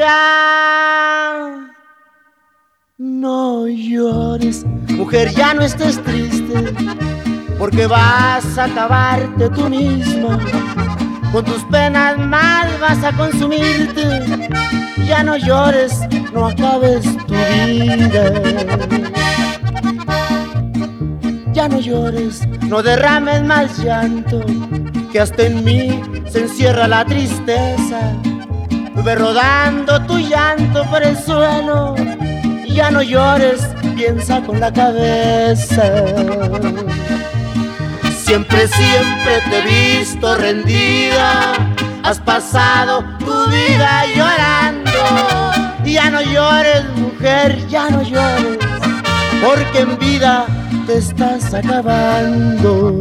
vida. No llores, mujer, ya no estés triste, porque vas a acabarte tú misma. Con tus penas mal vas a consumirte. Ya no llores, no acabes tu vida. Ya no llores, no derrames más llanto, que hasta en mí se encierra la tristeza. Ve rodando tu llanto por el suelo. Ya no llores, piensa con la cabeza. Siempre, siempre te he visto rendida. Has pasado tu vida llorando. Ya no llores, mujer, ya no llores, porque en vida te estás acabando.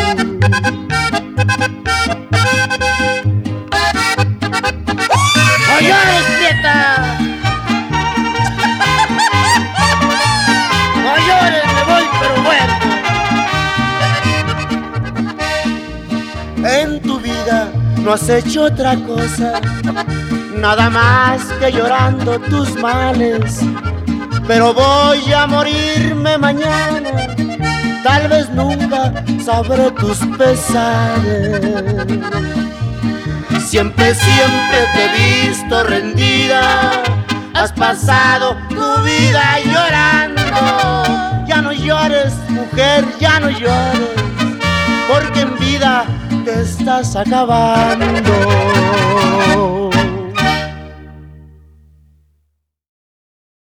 ¡No llores, prieta! ¡No llores, me voy pero muerto! En tu vida no has hecho otra cosa, nada más que llorando tus males. Pero voy a morirme mañana, tal vez nunca sabré tus pesares. Siempre, siempre te he visto rendida. Has pasado tu vida llorando. Ya no llores, mujer, ya no llores, porque en vida te estás acabando.